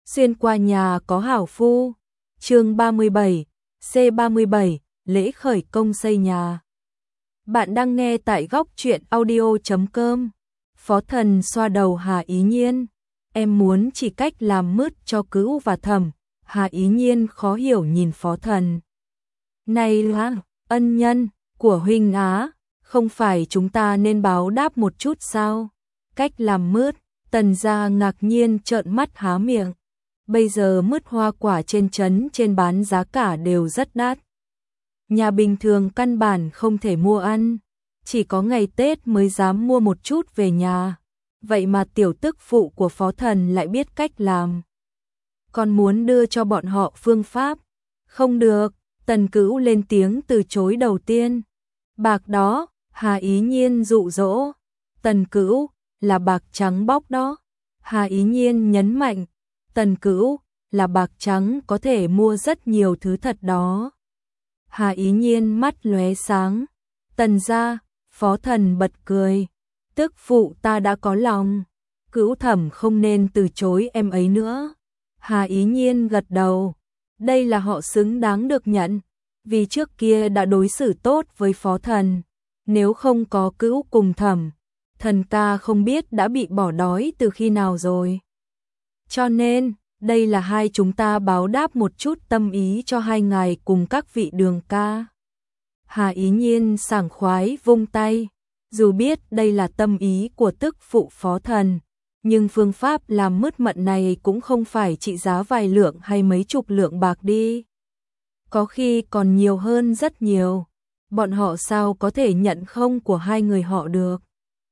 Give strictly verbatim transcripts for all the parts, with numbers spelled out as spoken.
Xuyên qua nhà có hảo phu. Chương ba mươi bảy, C ba mươi bảy, lễ khởi công xây nhà. Bạn đang nghe tại góc truyện audio chấm com. Phó Thần xoa đầu Hà Ý Nhiên. Em muốn chỉ cách làm mứt cho Cữu và Thẩm. Hà Ý Nhiên khó hiểu nhìn Phó Thần. Này là ân nhân của huynh á, không phải chúng ta nên báo đáp một chút sao? Cách làm mứt. Tần gia ngạc nhiên trợn mắt há miệng. Bây giờ mứt hoa quả trên trấn trên bán giá cả đều rất đắt. Nhà bình thường căn bản không thể mua ăn, chỉ có ngày Tết mới dám mua một chút về nhà. Vậy mà tiểu tức phụ của Phó Thần lại biết cách làm. Còn muốn đưa cho bọn họ phương pháp. Không được, Tần Cữu lên tiếng từ chối đầu tiên. Bạc đó, Hà Ý Nhiên dụ dỗ. Tần Cữu, là bạc trắng bóc đó. Hà Ý Nhiên nhấn mạnh. Tần Cữu, là bạc trắng có thể mua rất nhiều thứ thật đó. Hà Ý Nhiên mắt lóe sáng. Tần gia, Phó Thần bật cười. Tức phụ ta đã có lòng. Cữu Thẩm không nên từ chối em ấy nữa. Hà Ý Nhiên gật đầu. Đây là họ xứng đáng được nhận. Vì trước kia đã đối xử tốt với Phó Thần. Nếu không có Cữu cùng Thẩm, Thần ca không biết đã bị bỏ đói từ khi nào rồi. Cho nên, đây là hai chúng ta báo đáp một chút tâm ý cho hai ngài cùng các vị đường ca. Hà Ý Nhiên sảng khoái vung tay. Dù biết đây là tâm ý của tức phụ Phó Thần, nhưng phương pháp làm mứt mận này cũng không phải trị giá vài lượng hay mấy chục lượng bạc đi. Có khi còn nhiều hơn rất nhiều. Bọn họ sao có thể nhận không của hai người họ được.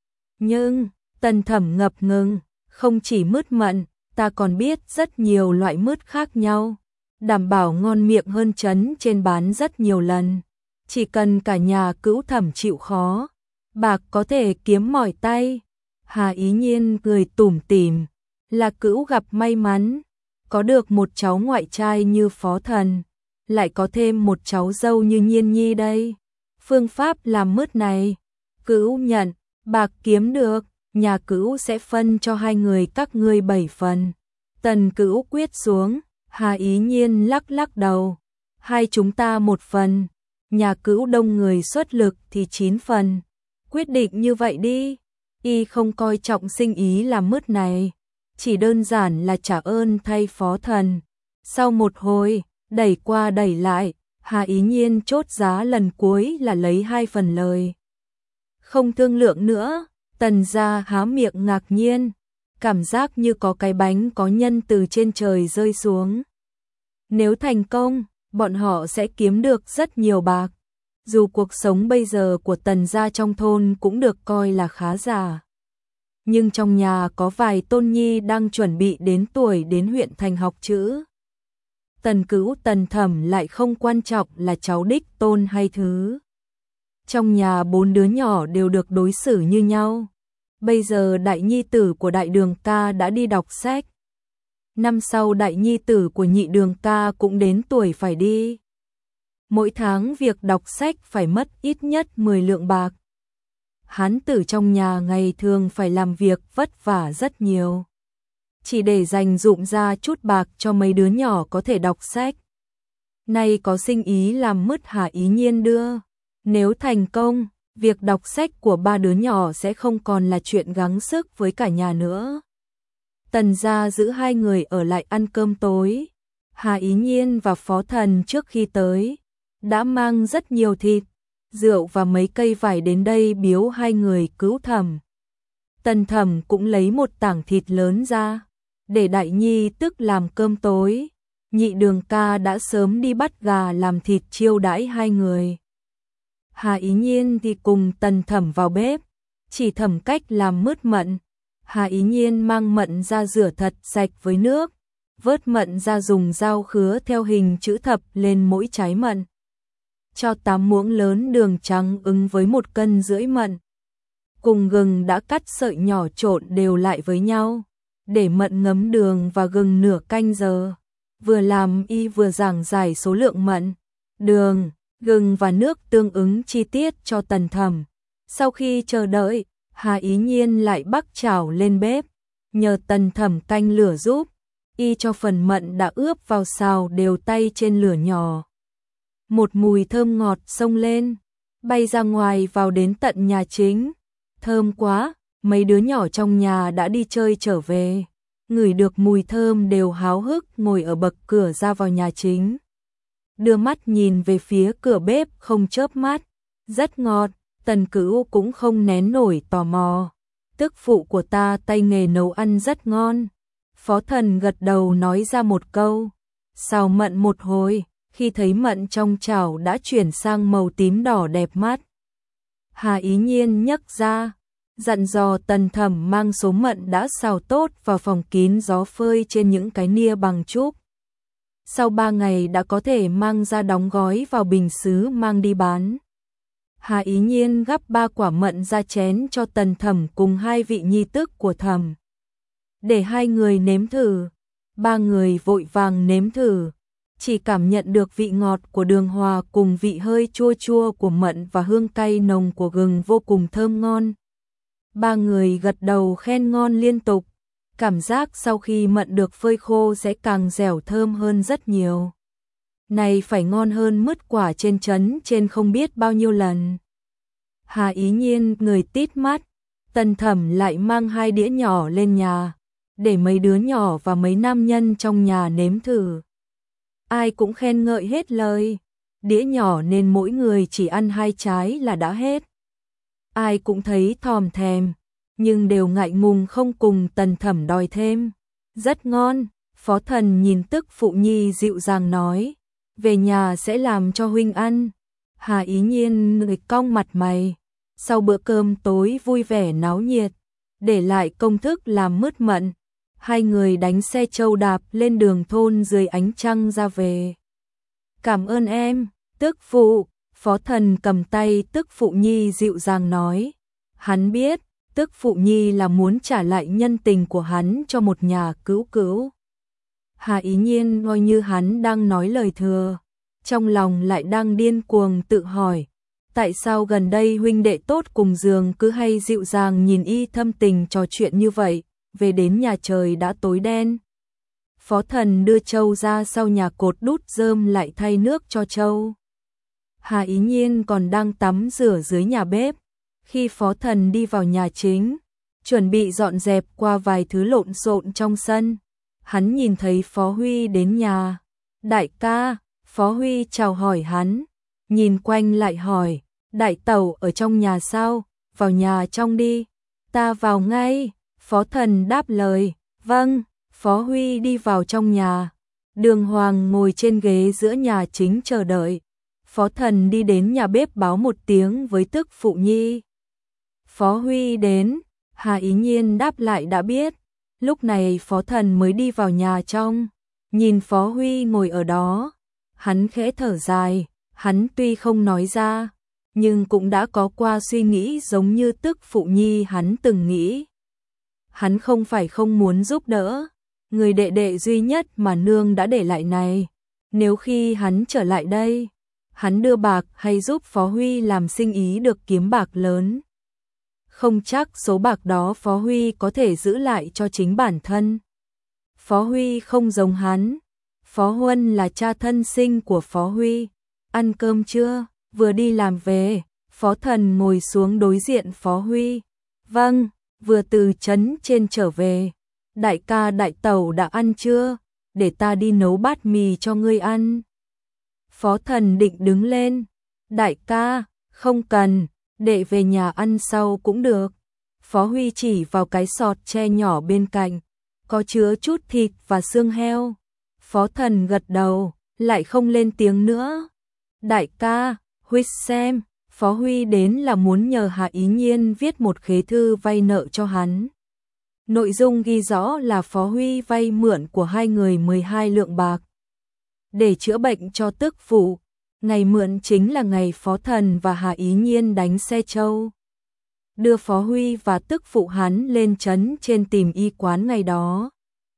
Nhưng, Tần Thẩm ngập ngừng, không chỉ mứt mận, ta còn biết rất nhiều loại mứt khác nhau, đảm bảo ngon miệng hơn trấn trên bán rất nhiều lần. Chỉ cần cả nhà Cữu Thẩm chịu khó, bạc có thể kiếm mỏi tay. Hà Ý Nhiên cười tủm tỉm, là Cữu gặp may mắn, có được một cháu ngoại trai như Phó Thần, lại có thêm một cháu dâu như Nhiên Nhi đây. Phương pháp làm mứt này, Cữu nhận, bạc kiếm được, nhà Cữu sẽ phân cho hai người các ngươi bảy phần. Tần Cữu quyết xuống. Hà Ý Nhiên lắc lắc đầu. Hai chúng ta một phần, nhà Cữu đông người xuất lực thì chín phần. Quyết định như vậy đi. Y không coi trọng sinh ý làm mứt này, chỉ đơn giản là trả ơn thay Phó Thần. Sau một hồi, đẩy qua đẩy lại, Hà Ý Nhiên chốt giá lần cuối là lấy hai phần lời. Không thương lượng nữa. Tần gia há miệng ngạc nhiên, cảm giác như có cái bánh có nhân từ trên trời rơi xuống. Nếu thành công, bọn họ sẽ kiếm được rất nhiều bạc. Dù cuộc sống bây giờ của Tần gia trong thôn cũng được coi là khá giả. Nhưng trong nhà có vài tôn nhi đang chuẩn bị đến tuổi đến huyện thành học chữ. Tần Cữu Tần Thẩm lại không quan trọng là cháu đích tôn hay thứ. Trong nhà bốn đứa nhỏ đều được đối xử như nhau. Bây giờ đại nhi tử của đại đường ca đã đi đọc sách. Năm sau đại nhi tử của nhị đường ca cũng đến tuổi phải đi. Mỗi tháng việc đọc sách phải mất ít nhất mười lượng bạc. Hán tử trong nhà ngày thường phải làm việc vất vả rất nhiều, chỉ để dành dụm ra chút bạc cho mấy đứa nhỏ có thể đọc sách. Nay có sinh ý làm mứt Hà Ý Nhiên đưa. Nếu thành công, việc đọc sách của ba đứa nhỏ sẽ không còn là chuyện gắng sức với cả nhà nữa. Tần gia giữ hai người ở lại ăn cơm tối. Hà Ý Nhiên và Phó Thần trước khi tới đã mang rất nhiều thịt, rượu và mấy cây vải đến đây biếu hai người Cữu Thẩm. Tần Thẩm cũng lấy một tảng thịt lớn ra để đại nhi tức làm cơm tối. Nhị đường ca đã sớm đi bắt gà làm thịt chiêu đãi hai người. Hà Ý Nhiên thì cùng Tần Thẩm vào bếp, chỉ thẩm cách làm mứt mận. Hà Ý Nhiên mang mận ra rửa thật sạch với nước, vớt mận ra dùng dao khứa theo hình chữ thập lên mỗi trái mận. Cho tám muỗng lớn đường trắng ứng với một cân rưỡi mận. Cùng gừng đã cắt sợi nhỏ trộn đều lại với nhau, để mận ngấm đường và gừng nửa canh giờ. Vừa làm y vừa giảng giải số lượng mận, đường, gừng và nước tương ứng chi tiết cho Tần Thẩm. Sau khi chờ đợi, Hà Ý Nhiên lại bắc chảo lên bếp, nhờ Tần Thẩm canh lửa giúp. y cho phần mận đã ướp vào xào đều tay trên lửa nhỏ. Một mùi thơm ngọt xông lên, bay ra ngoài vào đến tận nhà chính. Thơm quá, mấy đứa nhỏ trong nhà đã đi chơi trở về. Ngửi được mùi thơm đều háo hức ngồi ở bậc cửa ra vào nhà chính. Đưa mắt nhìn về phía cửa bếp không chớp mắt. Rất ngọt, Tần Cửu cũng không nén nổi tò mò. Tức phụ của ta tay nghề nấu ăn rất ngon. Phó Thần gật đầu nói ra một câu. Xào mận một hồi, khi thấy mận trong chảo đã chuyển sang màu tím đỏ đẹp mắt. Hà Ý Nhiên nhấc ra, dặn dò Tần Thẩm mang số mận đã xào tốt vào phòng kín gió phơi trên những cái nia bằng trúc. Sau ba ngày đã có thể mang ra đóng gói vào bình sứ mang đi bán. Hà Ý Nhiên gắp ba quả mận ra chén cho Tần Thẩm cùng hai vị nhi tức của Thẩm. Để hai người nếm thử. Ba người vội vàng nếm thử. Chỉ cảm nhận được vị ngọt của đường hòa cùng vị hơi chua chua của mận và hương cay nồng của gừng vô cùng thơm ngon. Ba người gật đầu khen ngon liên tục. Cảm giác sau khi mận được phơi khô sẽ càng dẻo thơm hơn rất nhiều. Này phải ngon hơn mứt quả trên trấn trên không biết bao nhiêu lần. Hà Ý Nhiên người tít mắt. Tần Thẩm lại mang hai đĩa nhỏ lên nhà, để mấy đứa nhỏ và mấy nam nhân trong nhà nếm thử. Ai cũng khen ngợi hết lời. Đĩa nhỏ nên mỗi người chỉ ăn hai trái là đã hết. Ai cũng thấy thòm thèm, nhưng đều ngại ngùng không cùng Tần Thẩm đòi thêm. Rất ngon, Phó Thần nhìn tức phụ nhi dịu dàng nói. Về nhà sẽ làm cho huynh ăn. Hà Ý Nhiên người cong mặt mày. Sau bữa cơm tối vui vẻ náo nhiệt, để lại công thức làm mứt mận. Hai người đánh xe trâu đạp lên đường thôn dưới ánh trăng ra về. Cảm ơn em, tức phụ. Phó Thần cầm tay tức phụ nhi dịu dàng nói. Hắn biết, tức phụ nhi là muốn trả lại nhân tình của hắn cho một nhà cứu cứu. Hà Ý Nhiên coi như hắn đang nói lời thừa, trong lòng lại đang điên cuồng tự hỏi. Tại sao gần đây huynh đệ tốt cùng giường cứ hay dịu dàng nhìn y thâm tình trò chuyện như vậy, về đến nhà trời đã tối đen. Phó Thần đưa trâu ra sau nhà cột đút rơm lại thay nước cho trâu. Hà Ý Nhiên còn đang tắm rửa dưới nhà bếp. Khi Phó Thần đi vào nhà chính, chuẩn bị dọn dẹp qua vài thứ lộn xộn trong sân, hắn nhìn thấy Phó Huy đến nhà. Đại ca, Phó Huy chào hỏi hắn, nhìn quanh lại hỏi, đại tẩu ở trong nhà sao, vào nhà trong đi. Ta vào ngay, Phó Thần đáp lời, vâng. Phó Huy đi vào trong nhà, Đường Hoàng ngồi trên ghế giữa nhà chính chờ đợi. Phó Thần đi đến nhà bếp báo một tiếng với tức phụ nhi. Phó Huy đến, Hà Ý Nhiên đáp lại đã biết. Lúc này Phó Thần mới đi vào nhà trong, nhìn Phó Huy ngồi ở đó. Hắn khẽ thở dài, hắn tuy không nói ra, nhưng cũng đã có qua suy nghĩ giống như tức phụ nhi hắn từng nghĩ. Hắn không phải không muốn giúp đỡ người đệ đệ duy nhất mà nương đã để lại này. Nếu khi hắn trở lại đây, hắn đưa bạc hay giúp Phó Huy làm sinh ý được kiếm bạc lớn. Không chắc số bạc đó Phó Huy có thể giữ lại cho chính bản thân. Phó Huy không giống hắn. Phó Huân là cha thân sinh của Phó Huy. Ăn cơm chưa? Vừa đi làm về. Phó Thần ngồi xuống đối diện Phó Huy. Vâng, vừa từ trấn trên trở về. Đại ca đại tẩu đã ăn chưa? Để ta đi nấu bát mì cho ngươi ăn. Phó Thần định đứng lên. Đại ca, không cần, để về nhà ăn sau cũng được. Phó Huy chỉ vào cái sọt tre nhỏ bên cạnh, có chứa chút thịt và xương heo. Phó Thần gật đầu, lại không lên tiếng nữa. Đại ca, Huy xem, Phó Huy đến là muốn nhờ Hà Ý Nhiên viết một khế thư vay nợ cho hắn. Nội dung ghi rõ là Phó Huy vay mượn của hai người mười hai lượng bạc để chữa bệnh cho tức phụ. Ngày mượn chính là ngày Phó Thần và Hà Ý Nhiên đánh xe trâu, đưa Phó Huy và tức phụ hắn lên trấn trên tìm y quán ngày đó.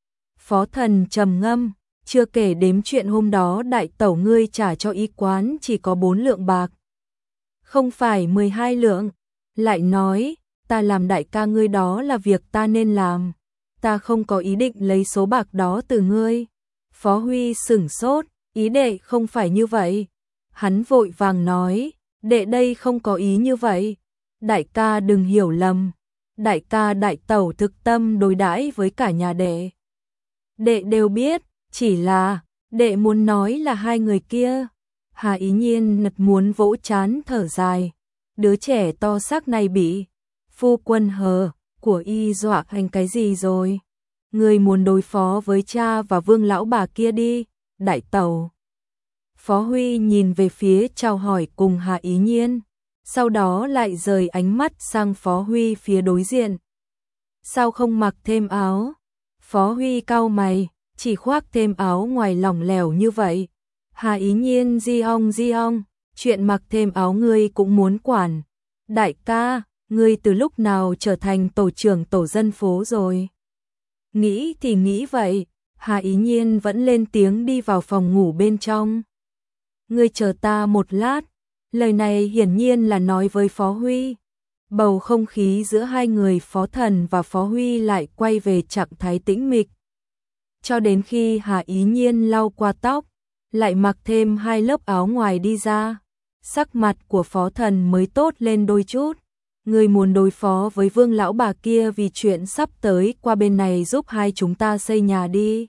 Phó Thần trầm ngâm, chưa kể đếm chuyện hôm đó đại tẩu ngươi trả cho y quán chỉ có bốn lượng bạc, không phải mười hai lượng. Lại nói, ta làm đại ca ngươi đó là việc ta nên làm. ta không có ý định lấy số bạc đó từ ngươi. Phó Huy sửng sốt, ý đệ không phải như vậy. Hắn vội vàng nói, đệ đây không có ý như vậy. Đại ca đừng hiểu lầm. Đại ca đại tẩu thực tâm đối đãi với cả nhà đệ. Đệ đều biết, chỉ là, đệ muốn nói là hai người kia. Hà Ý Nhiên nật muốn vỗ chán thở dài. Đứa trẻ to xác này bị phu quân hờ của y dọa thành cái gì rồi? Người muốn đối phó với cha và Vương lão bà kia đi, đại tẩu. Phó Huy nhìn về phía chào hỏi cùng Hà Ý Nhiên, sau đó lại rời ánh mắt sang Phó Huy phía đối diện. Sao không mặc thêm áo? Phó Huy cau mày, chỉ khoác thêm áo ngoài lỏng lẻo như vậy. Hà Ý Nhiên di ong di ong, chuyện mặc thêm áo ngươi cũng muốn quản. Đại ca, ngươi từ lúc nào trở thành tổ trưởng tổ dân phố rồi? Nghĩ thì nghĩ vậy, Hà Ý Nhiên vẫn lên tiếng đi vào phòng ngủ bên trong. Ngươi chờ ta một lát, lời này hiển nhiên là nói với Phó Huy. Bầu không khí giữa hai người Phó Thần và Phó Huy lại quay về trạng thái tĩnh mịch. Cho đến khi Hà Ý Nhiên lau qua tóc, lại mặc thêm hai lớp áo ngoài đi ra, sắc mặt của Phó Thần mới tốt lên đôi chút. Người muốn đối phó với Vương lão bà kia vì chuyện sắp tới, qua bên này giúp hai chúng ta xây nhà đi.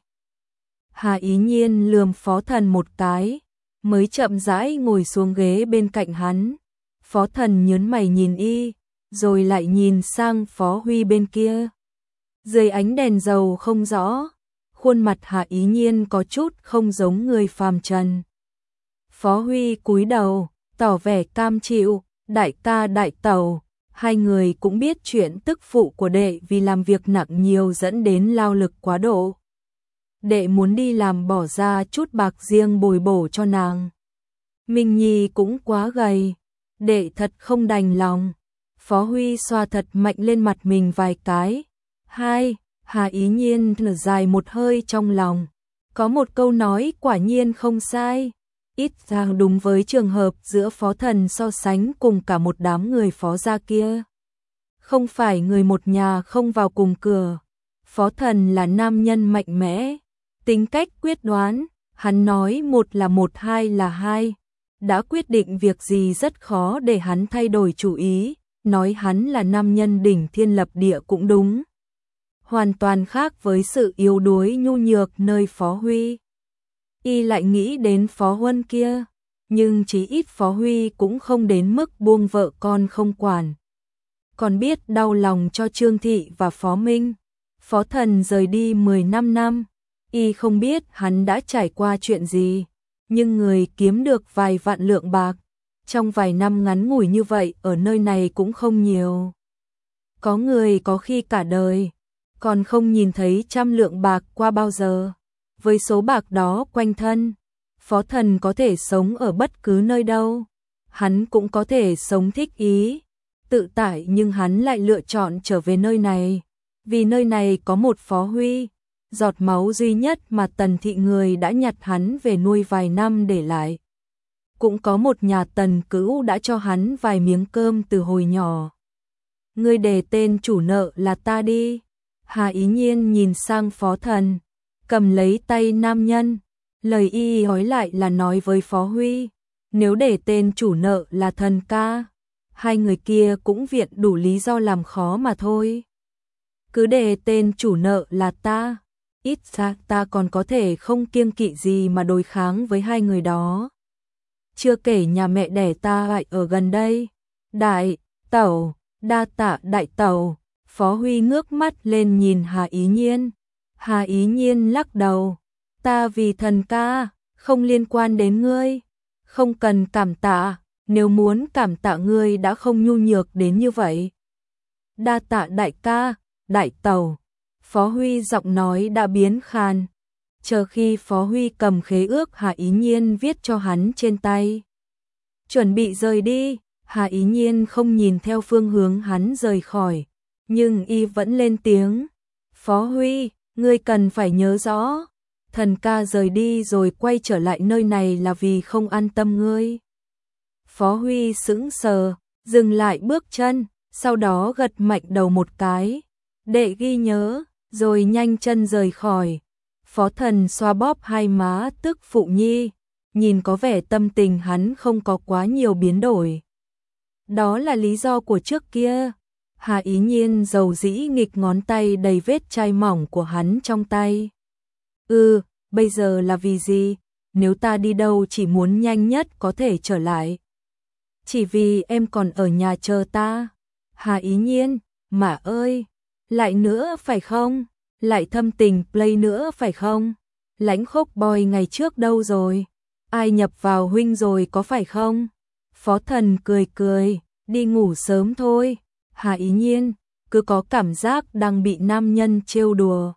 Hà Ý Nhiên lườm Phó Thần một cái, mới chậm rãi ngồi xuống ghế bên cạnh hắn. Phó Thần nhớn mày nhìn y, rồi lại nhìn sang Phó Huy bên kia. Dưới ánh đèn dầu không rõ, khuôn mặt Hà Ý Nhiên có chút không giống người phàm trần. Phó Huy cúi đầu, tỏ vẻ cam chịu, đại ca đại tẩu, hai người cũng biết chuyện tức phụ của đệ vì làm việc nặng nhiều dẫn đến lao lực quá độ. Đệ muốn đi làm bỏ ra chút bạc riêng bồi bổ cho nàng. Minh Nhi cũng quá gầy, đệ thật không đành lòng. Phó Huy xoa thật mạnh lên mặt mình vài cái. Hai, Hà Ý Nhiên thở dài một hơi trong lòng. Có một câu nói quả nhiên không sai. Ít ra đúng với trường hợp giữa Phó Thần so sánh cùng cả một đám người Phó gia kia. Không phải người một nhà không vào cùng cửa. Phó Thần là nam nhân mạnh mẽ, tính cách quyết đoán, hắn nói một là một, hai là hai. Đã quyết định việc gì rất khó để hắn thay đổi chủ ý, nói hắn là nam nhân đỉnh thiên lập địa cũng đúng. Hoàn toàn khác với sự yếu đuối nhu nhược nơi Phó Huy. Y lại nghĩ đến Phó Huân kia, nhưng chí ít Phó Huy cũng không đến mức buông vợ con không quản. Còn biết đau lòng cho Trương Thị và Phó Minh. Phó Thần rời đi mười lăm năm, y không biết hắn đã trải qua chuyện gì, nhưng người kiếm được vài vạn lượng bạc, trong vài năm ngắn ngủi như vậy ở nơi này cũng không nhiều. Có người có khi cả đời, còn không nhìn thấy trăm lượng bạc qua bao giờ. Với số bạc đó quanh thân, Phó Thần có thể sống ở bất cứ nơi đâu. Hắn cũng có thể sống thích ý, tự tại, nhưng hắn lại lựa chọn trở về nơi này. Vì nơi này có một Phó Huy, giọt máu duy nhất mà Tần thị người đã nhặt hắn về nuôi vài năm để lại. Cũng có một nhà Tần cữu đã cho hắn vài miếng cơm từ hồi nhỏ. Ngươi đề tên chủ nợ là ta đi. Hà Ý Nhiên nhìn sang Phó Thần, cầm lấy tay nam nhân. Lời y hỏi lại là nói với Phó Huy, nếu để tên chủ nợ là Thần ca, hai người kia cũng viện đủ lý do làm khó mà thôi. Cứ để tên chủ nợ là ta, ít ra ta còn có thể không kiêng kỵ gì mà đối kháng với hai người đó. Chưa kể nhà mẹ đẻ ta lại ở gần đây. Đại tẩu, đa tạ đại tẩu. Phó Huy ngước mắt lên nhìn Hà Ý Nhiên. Hà Ý Nhiên lắc đầu, ta vì Thần ca, không liên quan đến ngươi. Không cần cảm tạ, nếu muốn cảm tạ ngươi đã không nhu nhược đến như vậy. Đa tạ đại ca, đại tẩu. Phó Huy giọng nói đã biến khàn. Chờ khi Phó Huy cầm khế ước Hà Ý Nhiên viết cho hắn trên tay, chuẩn bị rời đi, Hà Ý Nhiên không nhìn theo phương hướng hắn rời khỏi, nhưng y vẫn lên tiếng. Phó Huy, ngươi cần phải nhớ rõ, Thần ca rời đi rồi quay trở lại nơi này là vì không an tâm ngươi. Phó Huy sững sờ, dừng lại bước chân, sau đó gật mạnh đầu một cái. Đệ ghi nhớ. rồi nhanh chân rời khỏi. Phó Thần xoa bóp hai má tức phụ nhi, nhìn có vẻ tâm tình hắn không có quá nhiều biến đổi. Đó là lý do của trước kia. Hà Ý Nhiên dầu dĩ nghịch ngón tay đầy vết chai mỏng của hắn trong tay. Ừ, bây giờ là vì gì? Nếu ta đi đâu chỉ muốn nhanh nhất có thể trở lại. Chỉ vì em còn ở nhà chờ ta. Hà Ý Nhiên, mà ơi, lại nữa phải không? Lại thâm tình play nữa phải không? Lãnh Khốc Boy ngày trước đâu rồi? Ai nhập vào huynh rồi có phải không? Phó Thần cười cười, đi ngủ sớm thôi. Hà Ý Nhiên, cứ có cảm giác đang bị nam nhân trêu đùa.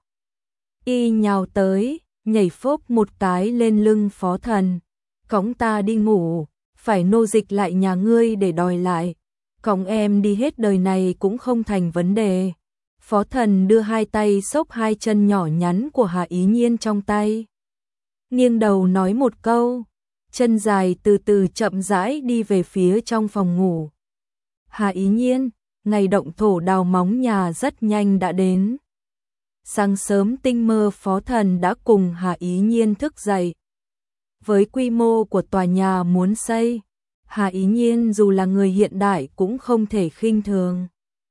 Y nhào tới, nhảy phốc một cái lên lưng Phó Thần. Cõng ta đi ngủ, phải nô dịch lại nhà ngươi để đòi lại. Cõng em đi hết đời này cũng không thành vấn đề. Phó Thần đưa hai tay xốc hai chân nhỏ nhắn của Hà Ý Nhiên trong tay. Nghiêng đầu nói một câu, chân dài từ từ chậm rãi đi về phía trong phòng ngủ. Hà Ý Nhiên, ngày động thổ đào móng nhà rất nhanh đã đến. Sáng sớm tinh mơ Phó Thần đã cùng Hà Ý Nhiên thức dậy. Với quy mô của tòa nhà muốn xây, Hà Ý Nhiên dù là người hiện đại cũng không thể khinh thường.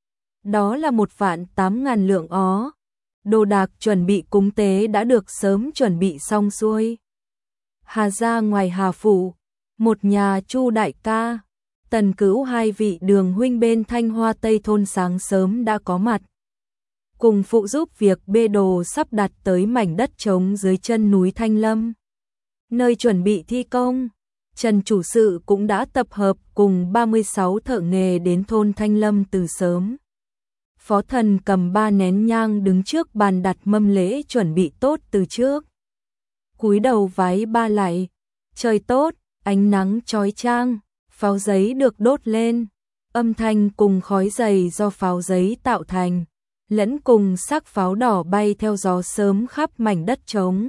Đó là một vạn tám ngàn lượng ó. Đồ đạc chuẩn bị cúng tế đã được sớm chuẩn bị xong xuôi. Hà gia ngoài Hà phủ, một nhà Chu đại ca, Tần Cữu hai vị Đường huynh bên Thanh Hoa Tây thôn sáng sớm đã có mặt. Cùng phụ giúp việc bê đồ sắp đặt tới mảnh đất trống dưới chân núi Thanh Lâm. Nơi chuẩn bị thi công, Trần chủ sự cũng đã tập hợp cùng ba mươi sáu thợ nghề đến thôn Thanh Lâm từ sớm. Phó Thần cầm ba nén nhang đứng trước bàn đặt mâm lễ chuẩn bị tốt từ trước. Cúi đầu vái ba lạy, trời tốt, ánh nắng chói chang, pháo giấy được đốt lên, âm thanh cùng khói dày do pháo giấy tạo thành, lẫn cùng sắc pháo đỏ bay theo gió sớm khắp mảnh đất trống.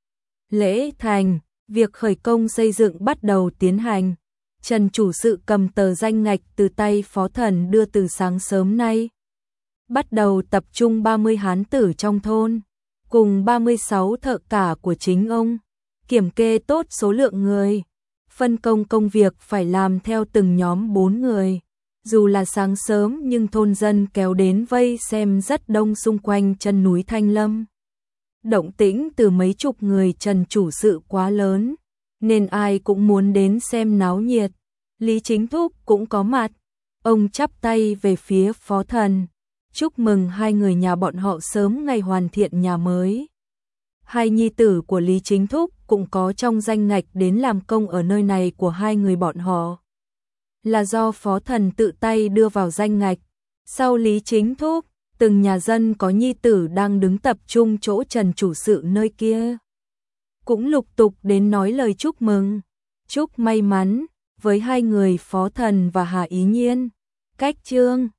Lễ thành, việc khởi công xây dựng bắt đầu tiến hành. Trần chủ sự cầm tờ danh ngạch từ tay Phó Thần đưa từ sáng sớm nay. Bắt đầu tập trung ba mươi hán tử trong thôn, cùng ba mươi sáu thợ cả của chính ông, kiểm kê tốt số lượng người, phân công công việc phải làm theo từng nhóm bốn người. Dù là sáng sớm nhưng thôn dân kéo đến vây xem rất đông xung quanh chân núi Thanh Lâm. Động tĩnh từ mấy chục người Trần chủ sự quá lớn, nên ai cũng muốn đến xem náo nhiệt. Lý Chính Thúc cũng có mặt, ông chắp tay về phía Phó Thần, chúc mừng hai người nhà bọn họ sớm ngày hoàn thiện nhà mới. Hai nhi tử của Lý Chính Thúc cũng có trong danh ngạch đến làm công ở nơi này của hai người bọn họ. Là do Phó Thần tự tay đưa vào danh ngạch. Sau Lý Chính Thúc, từng nhà dân có nhi tử đang đứng tập trung chỗ Trần chủ sự nơi kia. Cũng lục tục đến nói lời chúc mừng, chúc may mắn với hai người Phó Thần và Hà Ý Nhiên. Cách chương